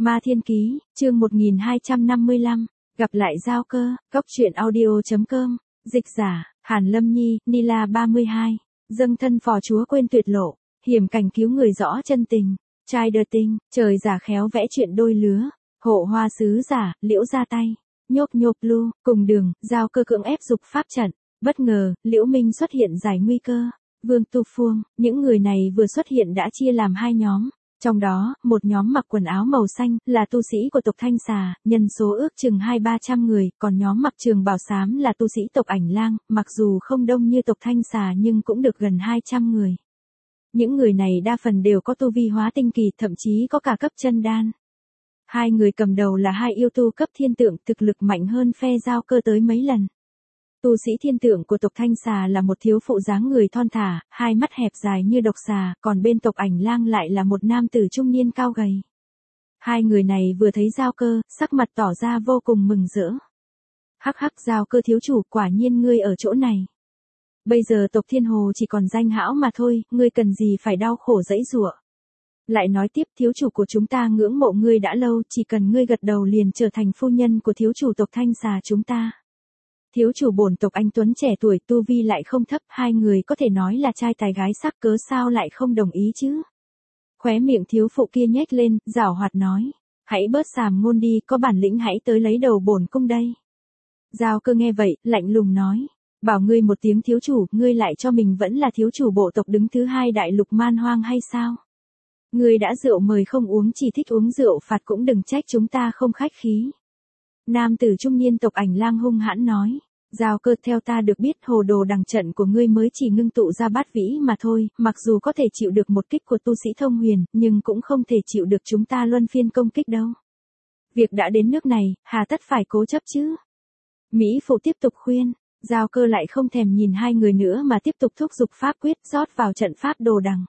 Ma Thiên Ký, chương 1255, gặp lại Giao Cơ, Cốc truyện audio.com, dịch giả, Hàn Lâm Nhi, Nila 32, dâng thân phò chúa quên tuyệt lộ, hiểm cảnh cứu người rõ chân tình, trai đờ tinh, trời giả khéo vẽ chuyện đôi lứa, hộ hoa sứ giả, liễu ra tay, nhộp lu, cùng đường, Giao Cơ cưỡng ép dục pháp trận, bất ngờ, Liễu Minh xuất hiện giải nguy cơ, Vương Tu Phương, những người này vừa xuất hiện đã chia làm hai nhóm. Trong đó, một nhóm mặc quần áo màu xanh, là tu sĩ của tộc Thanh Xà, nhân số ước chừng 200-300 người, còn nhóm mặc trường bào xám là tu sĩ tộc Ảnh Lang, mặc dù không đông như tộc Thanh Xà nhưng cũng được gần 200 người. Những người này đa phần đều có tu vi hóa tinh kỳ, thậm chí có cả cấp chân đan. Hai người cầm đầu là hai yêu tu cấp thiên tượng, thực lực mạnh hơn phe Giao Cơ tới mấy lần. Tu sĩ thiên tượng của tộc Thanh Xà là một thiếu phụ dáng người thon thả, hai mắt hẹp dài như độc xà, còn bên tộc Ảnh Lang lại là một nam tử trung niên cao gầy. Hai người này vừa thấy Giao Cơ, sắc mặt tỏ ra vô cùng mừng rỡ. Hắc hắc, Giao Cơ thiếu chủ, quả nhiên ngươi ở chỗ này. Bây giờ tộc Thiên Hồ chỉ còn danh hão mà thôi, ngươi cần gì phải đau khổ dẫy giụa. Lại nói tiếp, thiếu chủ của chúng ta ngưỡng mộ ngươi đã lâu, chỉ cần ngươi gật đầu liền trở thành phu nhân của thiếu chủ tộc Thanh Xà chúng ta. Thiếu chủ bổn tộc anh tuấn trẻ tuổi, tu vi lại không thấp, hai người có thể nói là trai tài gái sắc, cớ sao lại không đồng ý chứ? Khóe miệng thiếu phụ kia nhếch lên, giảo hoạt nói, hãy bớt xàm ngôn đi, có bản lĩnh hãy tới lấy đầu bổn cung đây. Giao Cơ nghe vậy, lạnh lùng nói, bảo ngươi một tiếng thiếu chủ, ngươi lại cho mình vẫn là thiếu chủ bộ tộc đứng thứ hai đại lục man hoang hay sao? Ngươi đã rượu mời không uống, chỉ thích uống rượu phạt, cũng đừng trách chúng ta không khách khí. Nam tử trung niên tộc Ảnh Lang hung hãn nói, Giao Cơ, theo ta được biết hồ đồ đằng trận của ngươi mới chỉ ngưng tụ ra bát vĩ mà thôi, mặc dù có thể chịu được một kích của tu sĩ thông huyền, nhưng cũng không thể chịu được chúng ta luân phiên công kích đâu. Việc đã đến nước này, hà tất phải cố chấp chứ? Mỹ phụ tiếp tục khuyên, Giao Cơ lại không thèm nhìn hai người nữa mà tiếp tục thúc giục pháp quyết rót vào trận pháp đồ đằng.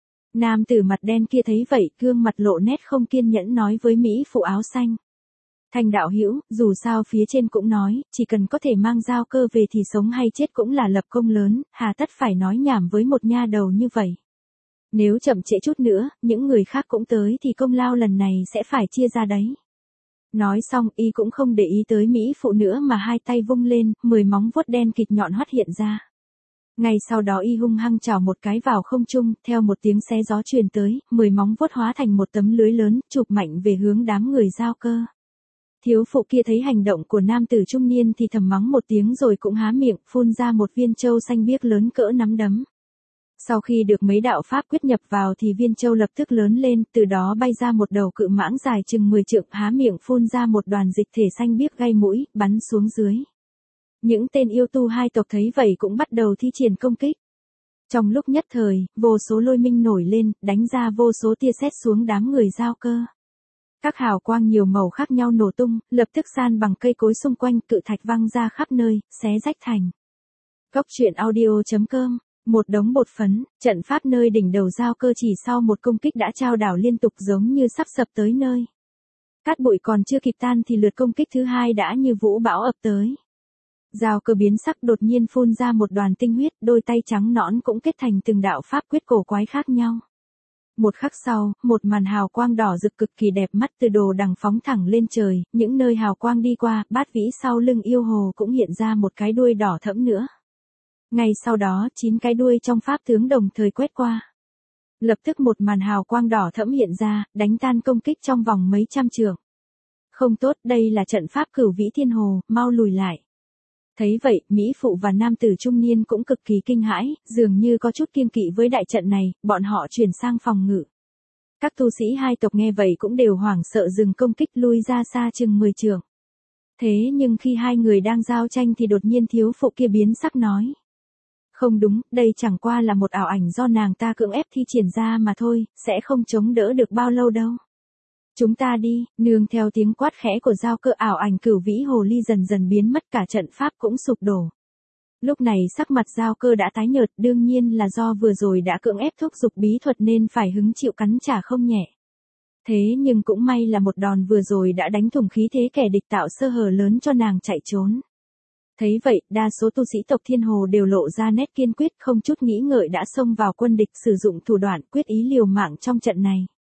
Nam tử mặt đen kia thấy vậy, gương mặt lộ nét không kiên nhẫn nói với Mỹ phụ áo xanh. Thành đạo hữu, dù sao phía trên cũng nói, chỉ cần có thể mang Giao Cơ về thì sống hay chết cũng là lập công lớn, hà tất phải nói nhảm với một nha đầu như vậy. Nếu chậm trễ chút nữa, những người khác cũng tới thì công lao lần này sẽ phải chia ra đấy. Nói xong, y cũng không để ý tới Mỹ phụ nữa mà hai tay vung lên, 10 móng vuốt đen kịt nhọn hoắt hiện ra. Ngay sau đó y hung hăng chảo một cái vào không trung, theo một tiếng xé gió truyền tới, 10 móng vuốt hóa thành một tấm lưới lớn, chụp mạnh về hướng đám người Giao Cơ. Thiếu phụ kia thấy hành động của nam tử trung niên thì thầm mắng một tiếng rồi cũng há miệng, phun ra một viên châu xanh biếc lớn cỡ nắm đấm. Sau khi được mấy đạo pháp quyết nhập vào thì viên châu lập tức lớn lên, từ đó bay ra một đầu cự mãng dài chừng 10 trượng, há miệng phun ra một đoàn dịch thể xanh biếc gây mũi, bắn xuống dưới. Những tên yêu tu hai tộc thấy vậy cũng bắt đầu thi triển công kích. Trong lúc nhất thời, vô số lôi minh nổi lên, đánh ra vô số tia sét xuống đám người Giao Cơ. Các hào quang nhiều màu khác nhau nổ tung, lập tức san bằng cây cối xung quanh, cự thạch văng ra khắp nơi, xé rách thành. Cốc truyện audio.com, một đống bột phấn, trận pháp nơi đỉnh đầu Giao Cơ chỉ sau một công kích đã trao đảo liên tục giống như sắp sập tới nơi. Cát bụi còn chưa kịp tan thì lượt công kích thứ hai đã như vũ bão ập tới. Giao Cơ biến sắc, đột nhiên phun ra một đoàn tinh huyết, đôi tay trắng nõn cũng kết thành từng đạo pháp quyết cổ quái khác nhau. Một khắc sau, một màn hào quang đỏ rực cực kỳ đẹp mắt từ đồ đằng phóng thẳng lên trời, những nơi hào quang đi qua, bát vĩ sau lưng yêu hồ cũng hiện ra một cái đuôi đỏ thẫm nữa. Ngay sau đó, 9 cái đuôi trong pháp tướng đồng thời quét qua. Lập tức một màn hào quang đỏ thẫm hiện ra, đánh tan công kích trong vòng mấy trăm trượng. Không tốt, đây là trận pháp Cửu Vĩ Thiên Hồ, mau lùi lại. Thấy vậy, Mỹ phụ và nam tử trung niên cũng cực kỳ kinh hãi, dường như có chút kiêng kỵ với đại trận này, bọn họ chuyển sang phòng ngự. Các tu sĩ hai tộc nghe vậy cũng đều hoảng sợ dừng công kích, lui ra xa chừng 10 trượng. Thế nhưng khi hai người đang giao tranh thì đột nhiên thiếu phụ kia biến sắc nói. Không đúng, đây chẳng qua là một ảo ảnh do nàng ta cưỡng ép thi triển ra mà thôi, sẽ không chống đỡ được bao lâu đâu. Chúng ta đi, nương theo tiếng quát khẽ của Giao Cơ, ảo ảnh Cửu Vĩ Hồ Ly dần dần biến mất, cả trận pháp cũng sụp đổ. Lúc này sắc mặt Giao Cơ đã tái nhợt, đương nhiên là do vừa rồi đã cưỡng ép thúc giục bí thuật nên phải hứng chịu cắn trả không nhẹ. Thế nhưng cũng may là một đòn vừa rồi đã đánh thủng khí thế kẻ địch, tạo sơ hở lớn cho nàng chạy trốn. Thấy vậy, đa số tu sĩ tộc Thiên Hồ đều lộ ra nét kiên quyết, không chút nghĩ ngợi đã xông vào quân địch, sử dụng thủ đoạn quyết ý liều mạng trong trận này.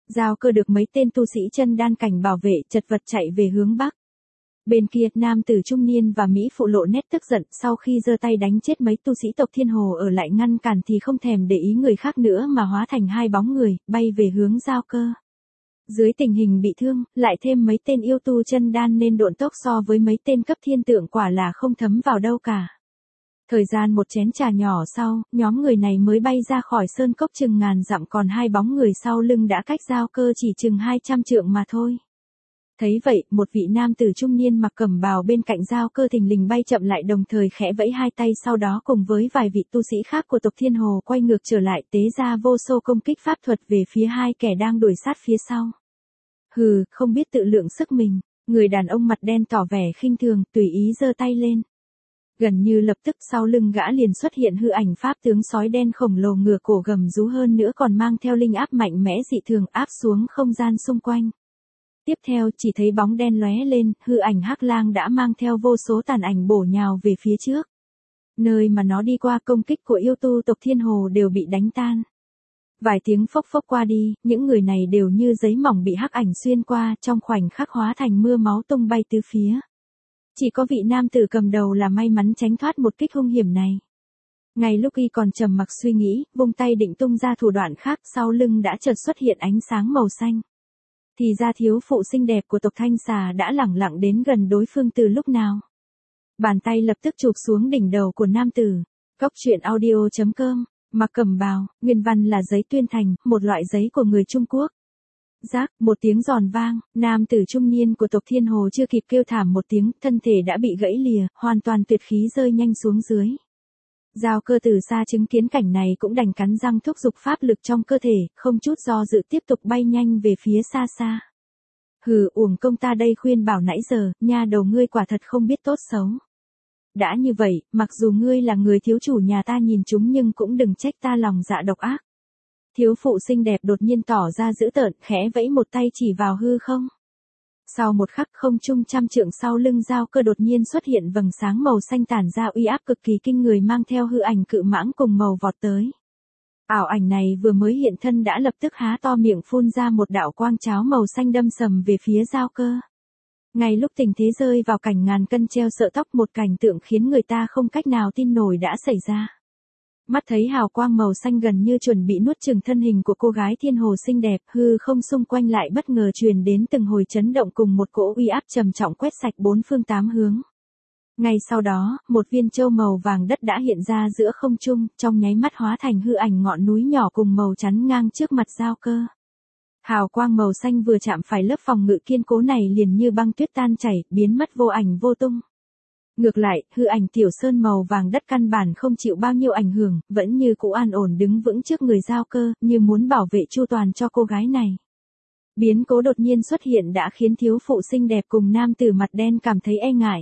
Giao Cơ được mấy tên tu sĩ chân đan cảnh bảo vệ, chật vật chạy về hướng bắc. Bên kia, nam tử trung niên và mỹ phụ lộ nét tức giận, sau khi giơ tay đánh chết mấy tu sĩ tộc Thiên Hồ ở lại ngăn cản thì không thèm để ý người khác nữa mà hóa thành hai bóng người, bay về hướng Giao Cơ. Dưới tình hình bị thương, lại thêm mấy tên yêu tu chân đan nên độn tốc so với mấy tên cấp thiên tượng quả là không thấm vào đâu cả. Thời gian một chén trà nhỏ sau, nhóm người này mới bay ra khỏi sơn cốc chừng ngàn dặm, còn hai bóng người sau lưng đã cách Giao Cơ chỉ chừng 200 trượng mà thôi. Thấy vậy, một vị nam tử trung niên mặc cẩm bào bên cạnh Giao Cơ thình lình bay chậm lại, đồng thời khẽ vẫy hai tay, sau đó cùng với vài vị tu sĩ khác của tộc Thiên Hồ quay ngược trở lại, tế ra vô số công kích pháp thuật về phía hai kẻ đang đuổi sát phía sau. Hừ, không biết tự lượng sức mình, người đàn ông mặt đen tỏ vẻ khinh thường, tùy ý giơ tay lên. Gần như lập tức sau lưng gã liền xuất hiện hư ảnh pháp tướng sói đen khổng lồ, ngửa cổ gầm rú, hơn nữa còn mang theo linh áp mạnh mẽ dị thường, áp xuống không gian xung quanh. Tiếp theo chỉ thấy bóng đen lóe lên, hư ảnh hắc lang đã mang theo vô số tàn ảnh bổ nhào về phía trước. Nơi mà nó đi qua, công kích của yêu tu tộc Thiên Hồ đều bị đánh tan. Vài tiếng phốc phốc qua đi, những người này đều như giấy mỏng bị hắc ảnh xuyên qua, trong khoảnh khắc hóa thành mưa máu tung bay tứ phía. Chỉ có vị nam tử cầm đầu là may mắn tránh thoát một kích hung hiểm này. Ngay lúc y còn trầm mặc suy nghĩ, vung tay định tung ra thủ đoạn khác, sau lưng đã chợt xuất hiện ánh sáng màu xanh. Thì ra thiếu phụ xinh đẹp của tộc Thanh Xà đã lẳng lặng đến gần đối phương từ lúc nào. Bàn tay lập tức chụp xuống đỉnh đầu của nam tử. Cóc truyện audio.com, mặc cẩm bào, nguyên văn là giấy tuyên thành, một loại giấy của người Trung Quốc. Rác, một tiếng giòn vang, nam tử trung niên của tộc Thiên Hồ chưa kịp kêu thảm một tiếng, thân thể đã bị gãy lìa, hoàn toàn tuyệt khí rơi nhanh xuống dưới. Giao Cơ từ xa chứng kiến cảnh này cũng đành cắn răng thúc giục pháp lực trong cơ thể, không chút do dự tiếp tục bay nhanh về phía xa xa. Hừ, uổng công ta đây khuyên bảo nãy giờ, nha đầu ngươi quả thật không biết tốt xấu. Đã như vậy, mặc dù ngươi là người thiếu chủ nhà ta nhìn chúng nhưng cũng đừng trách ta lòng dạ độc ác. Thiếu phụ xinh đẹp đột nhiên tỏ ra dữ tợn, khẽ vẫy một tay chỉ vào hư không. Sau một khắc, không trung trăm trượng sau lưng Giao Cơ đột nhiên xuất hiện vầng sáng màu xanh tản ra uy áp cực kỳ kinh người, mang theo hư ảnh cự mãng cùng màu vọt tới. Ảo ảnh này vừa mới hiện thân đã lập tức há to miệng phun ra một đạo quang cháo màu xanh đâm sầm về phía Giao Cơ. Ngay lúc tình thế rơi vào cảnh ngàn cân treo sợi tóc, một cảnh tượng khiến người ta không cách nào tin nổi đã xảy ra. Mắt thấy hào quang màu xanh gần như chuẩn bị nuốt chửng thân hình của cô gái Thiên Hồ xinh đẹp, hư không xung quanh lại bất ngờ truyền đến từng hồi chấn động cùng một cỗ uy áp trầm trọng quét sạch bốn phương tám hướng. Ngay sau đó, một viên châu màu vàng đất đã hiện ra giữa không trung, trong nháy mắt hóa thành hư ảnh ngọn núi nhỏ cùng màu chắn ngang trước mặt Giao Cơ. Hào quang màu xanh vừa chạm phải lớp phòng ngự kiên cố này liền như băng tuyết tan chảy, biến mất vô ảnh vô tung. Ngược lại, hư ảnh tiểu sơn màu vàng đất căn bản không chịu bao nhiêu ảnh hưởng, vẫn như cũ an ổn đứng vững trước người Giao Cơ, như muốn bảo vệ chu toàn cho cô gái này. Biến cố đột nhiên xuất hiện đã khiến thiếu phụ xinh đẹp cùng nam tử mặt đen cảm thấy e ngại.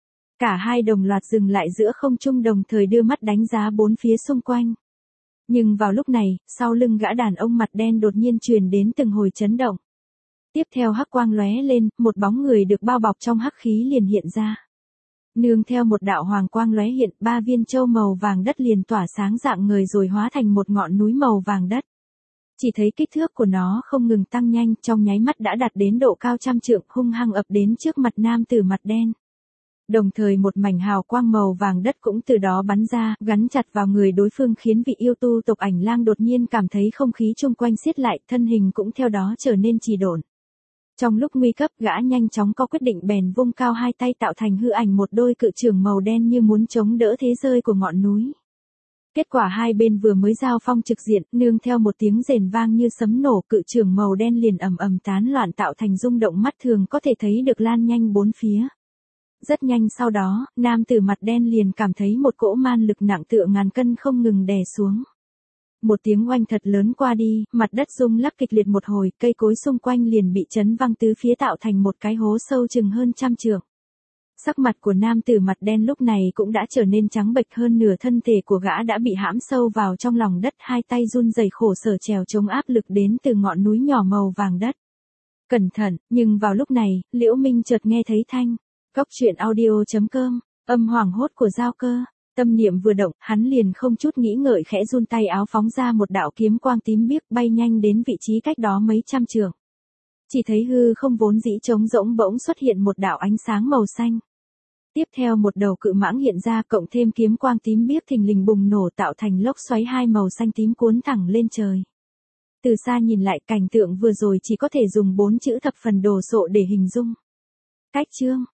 Cả hai đồng loạt dừng lại giữa không trung, đồng thời đưa mắt đánh giá bốn phía xung quanh. Nhưng vào lúc này, sau lưng gã đàn ông mặt đen đột nhiên truyền đến từng hồi chấn động. Tiếp theo hắc quang lóe lên, một bóng người được bao bọc trong hắc khí liền hiện ra. Nương theo một đạo hoàng quang lóe hiện, 3 viên châu màu vàng đất liền tỏa sáng rạng ngời rồi hóa thành một ngọn núi màu vàng đất. Chỉ thấy kích thước của nó không ngừng tăng nhanh, trong nháy mắt đã đạt đến độ cao trăm trượng, hung hăng ập đến trước mặt nam tử mặt đen. Đồng thời một mảnh hào quang màu vàng đất cũng từ đó bắn ra, gắn chặt vào người đối phương, khiến vị yêu tu tộc Ảnh Lang đột nhiên cảm thấy không khí chung quanh siết lại, thân hình cũng theo đó trở nên trì độn. Trong lúc nguy cấp, gã nhanh chóng có quyết định bèn vung cao hai tay tạo thành hư ảnh một đôi cự chưởng màu đen như muốn chống đỡ thế rơi của ngọn núi. Kết quả hai bên vừa mới giao phong trực diện, nương theo một tiếng rền vang như sấm nổ, cự chưởng màu đen liền ầm ầm tán loạn tạo thành rung động mắt thường có thể thấy được lan nhanh bốn phía. Rất nhanh sau đó, nam tử mặt đen liền cảm thấy một cỗ man lực nặng tựa ngàn cân không ngừng đè xuống. Một tiếng oanh thật lớn qua đi, mặt đất rung lắc kịch liệt một hồi, cây cối xung quanh liền bị chấn văng tứ phía tạo thành một cái hố sâu chừng hơn trăm trượng. Sắc mặt của nam tử mặt đen lúc này cũng đã trở nên trắng bệch, hơn nửa thân thể của gã đã bị hãm sâu vào trong lòng đất, hai tay run rẩy khổ sở trèo chống áp lực đến từ ngọn núi nhỏ màu vàng đất. Cẩn thận, nhưng vào lúc này, Liễu Minh chợt nghe thấy thanh. Cóc truyện audio.com, âm hoảng hốt của Giao Cơ. Tâm niệm vừa động, hắn liền không chút nghĩ ngợi khẽ run tay áo phóng ra một đạo kiếm quang tím biếc bay nhanh đến vị trí cách đó mấy trăm trượng. Chỉ thấy hư không vốn dĩ trống rỗng bỗng xuất hiện một đạo ánh sáng màu xanh. Tiếp theo một đầu cự mãng hiện ra cộng thêm kiếm quang tím biếc thình lình bùng nổ tạo thành lốc xoáy hai màu xanh tím cuốn thẳng lên trời. Từ xa nhìn lại cảnh tượng vừa rồi chỉ có thể dùng 4 chữ thập phần đồ sộ để hình dung. Cách chương